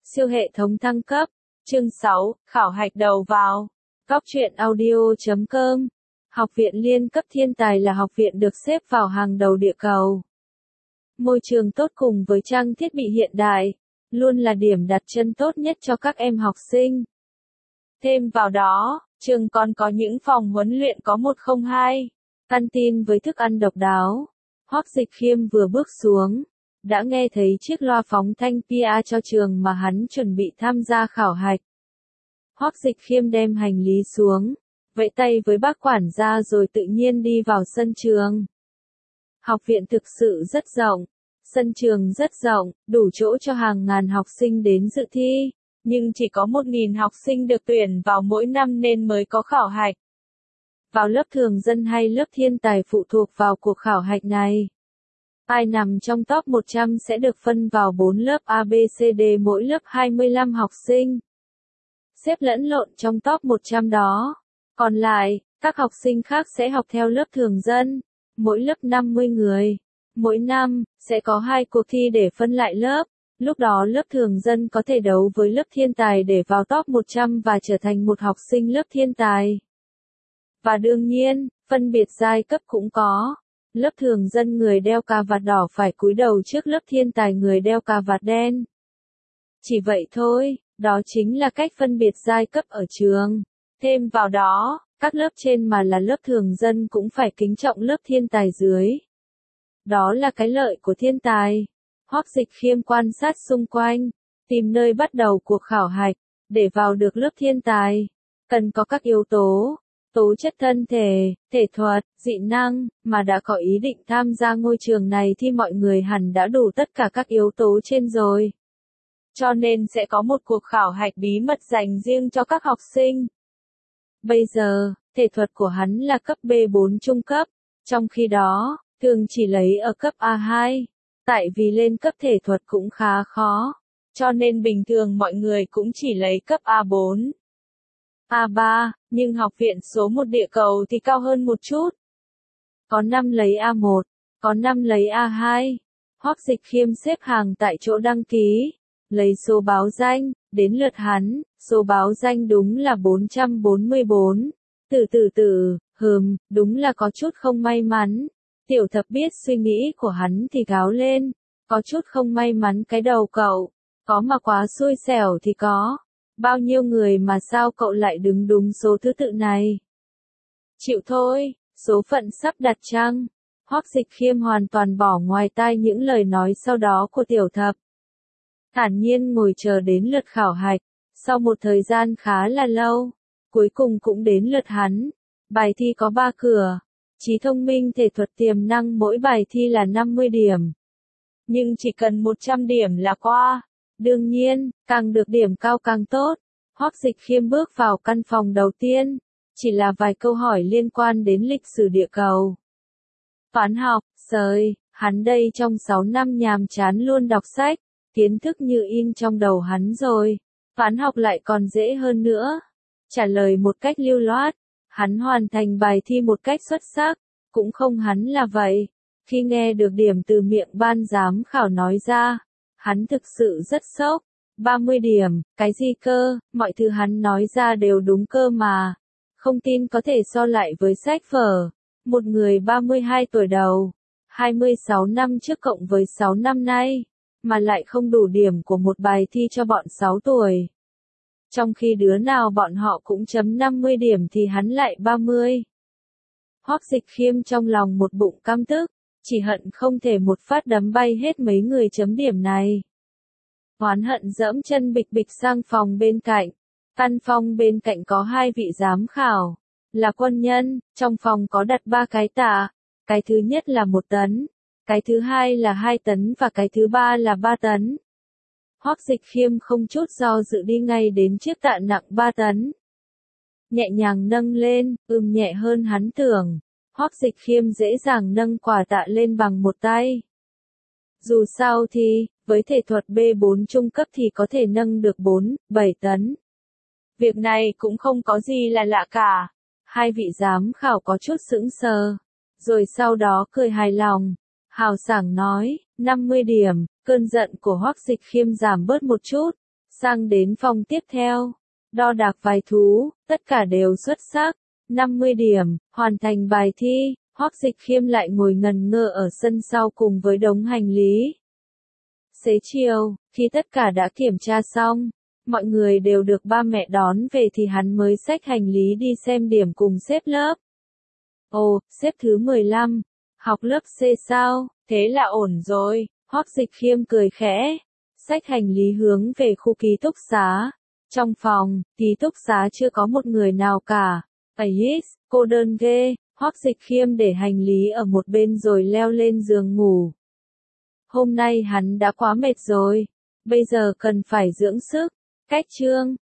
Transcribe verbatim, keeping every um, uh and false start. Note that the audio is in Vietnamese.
Siêu hệ thống thăng cấp. Chương sáu, khảo hạch đầu vào. Góc truyện audio chấm com. Học viện liên cấp thiên tài là học viện được xếp vào hàng đầu địa cầu. Môi trường tốt cùng với trang thiết bị hiện đại, luôn là điểm đặt chân tốt nhất cho các em học sinh. Thêm vào đó, trường còn có những phòng huấn luyện có một không hai, canteen với thức ăn độc đáo. Hoắc Dịch Khiêm vừa bước xuống, đã nghe thấy chiếc loa phóng thanh pê a cho trường mà hắn chuẩn bị tham gia khảo hạch. Hoắc Dịch Khiêm đem hành lý xuống, vẫy tay với bác quản gia rồi tự nhiên đi vào sân trường. Học viện thực sự rất rộng, sân trường rất rộng, đủ chỗ cho hàng ngàn học sinh đến dự thi, nhưng chỉ có một nghìn học sinh được tuyển vào mỗi năm nên mới có khảo hạch. Vào lớp thường dân hay lớp thiên tài phụ thuộc vào cuộc khảo hạch này. Ai nằm trong top một trăm sẽ được phân vào bốn lớp A B C D, mỗi lớp hai mươi lăm học sinh. Xếp lẫn lộn trong top một trăm đó. Còn lại, các học sinh khác sẽ học theo lớp thường dân, mỗi lớp năm mươi người. Mỗi năm, sẽ có hai cuộc thi để phân lại lớp. Lúc đó lớp thường dân có thể đấu với lớp thiên tài để vào top một trăm và trở thành một học sinh lớp thiên tài. Và đương nhiên, phân biệt giai cấp cũng có. Lớp thường dân người đeo cà vạt đỏ phải cúi đầu trước lớp thiên tài người đeo cà vạt đen. Chỉ vậy thôi, đó chính là cách phân biệt giai cấp ở trường. Thêm vào đó, các lớp trên mà là lớp thường dân cũng phải kính trọng lớp thiên tài dưới. Đó là cái lợi của thiên tài. Hoắc Dịch Khiêm quan sát xung quanh, tìm nơi bắt đầu cuộc khảo hạch. Để vào được lớp thiên tài, cần có các yếu tố. Tố chất thân thể, thể thuật, dị năng, mà đã có ý định tham gia ngôi trường này thì mọi người hẳn đã đủ tất cả các yếu tố trên rồi. Cho nên sẽ có một cuộc khảo hạch bí mật dành riêng cho các học sinh. Bây giờ, thể thuật của hắn là cấp B bốn trung cấp, trong khi đó, thường chỉ lấy ở cấp A hai, tại vì lên cấp thể thuật cũng khá khó, cho nên bình thường mọi người cũng chỉ lấy cấp A bốn. A ba, nhưng học viện số một địa cầu thì cao hơn một chút. Có năm lấy A một, có năm lấy A hai. Hoắc Dịch Khiêm xếp hàng tại chỗ đăng ký, lấy số báo danh, đến lượt hắn, số báo danh đúng là bốn trăm bốn mươi bốn. Từ từ từ, hừm, đúng là có chút không may mắn. Tiểu Thập biết suy nghĩ của hắn thì gào lên, có chút không may mắn cái đầu cậu, có mà quá xui xẻo thì có. Bao nhiêu người mà sao cậu lại đứng đúng số thứ tự này? Chịu thôi, số phận sắp đặt chăng? Hoắc Dịch Khiêm hoàn toàn bỏ ngoài tai những lời nói sau đó của Tiểu Thập. Thản nhiên ngồi chờ đến lượt khảo hạch, sau một thời gian khá là lâu, cuối cùng cũng đến lượt hắn. Bài thi có ba cửa, trí thông minh thể thuật tiềm năng mỗi bài thi là năm mươi điểm. Nhưng chỉ cần một trăm điểm là qua. Đương nhiên, càng được điểm cao càng tốt. Hoắc Dịch Khiêm bước vào căn phòng đầu tiên, chỉ là vài câu hỏi liên quan đến lịch sử địa cầu. Toán học, sời, hắn đây trong sáu năm nhàm chán luôn đọc sách, kiến thức như in trong đầu hắn rồi. Toán học lại còn dễ hơn nữa. Trả lời một cách lưu loát, hắn hoàn thành bài thi một cách xuất sắc, cũng không hắn là vậy. Khi nghe được điểm từ miệng ban giám khảo nói ra, hắn thực sự rất sốc. ba mươi điểm, cái gì cơ, mọi thứ hắn nói ra đều đúng cơ mà. Không tin có thể so lại với sách vở. Một người ba mươi hai tuổi đầu, hai mươi sáu năm trước cộng với sáu năm nay, mà lại không đủ điểm của một bài thi cho bọn sáu tuổi. Trong khi đứa nào bọn họ cũng chấm năm mươi điểm thì hắn lại ba mươi. Hoắc Dịch Khiêm trong lòng một bụng căm tức, chỉ hận không thể một phát đấm bay hết mấy người chấm điểm này. Oán hận dẫm chân bịch bịch sang phòng bên cạnh. Căn phòng bên cạnh có hai vị giám khảo, là quân nhân, trong phòng có đặt ba cái tạ. Cái thứ nhất là một tấn, cái thứ hai là hai tấn và cái thứ ba là ba tấn. Hoắc Dịch Khiêm không chút do dự đi ngay đến chiếc tạ nặng ba tấn. Nhẹ nhàng nâng lên, ưm nhẹ hơn hắn tưởng. Hoắc Dịch Khiêm dễ dàng nâng quả tạ lên bằng một tay. Dù sao thì, với thể thuật B bốn trung cấp thì có thể nâng được bốn, bảy tấn. Việc này cũng không có gì là lạ cả. Hai vị giám khảo có chút sững sờ, rồi sau đó cười hài lòng, hào sảng nói, năm mươi điểm, cơn giận của Hoắc Dịch Khiêm giảm bớt một chút. Sang đến phòng tiếp theo, đo đạc vài thú, tất cả đều xuất sắc, năm mươi điểm, hoàn thành bài thi, Hoắc Dịch Khiêm lại ngồi ngần ngơ ở sân sau cùng với đống hành lý. Xế chiều, khi tất cả đã kiểm tra xong, mọi người đều được ba mẹ đón về thì hắn mới xách hành lý đi xem điểm cùng xếp lớp. Ồ, xếp thứ mười lăm, học lớp C sao, thế là ổn rồi, Hoắc Dịch Khiêm cười khẽ, xách hành lý hướng về khu ký túc xá. Trong phòng, ký túc xá chưa có một người nào cả. Ais, cô đơn ghê, Hoắc Dịch Khiêm để hành lý ở một bên rồi leo lên giường ngủ. Hôm nay hắn đã quá mệt rồi, bây giờ cần phải dưỡng sức. Cách chương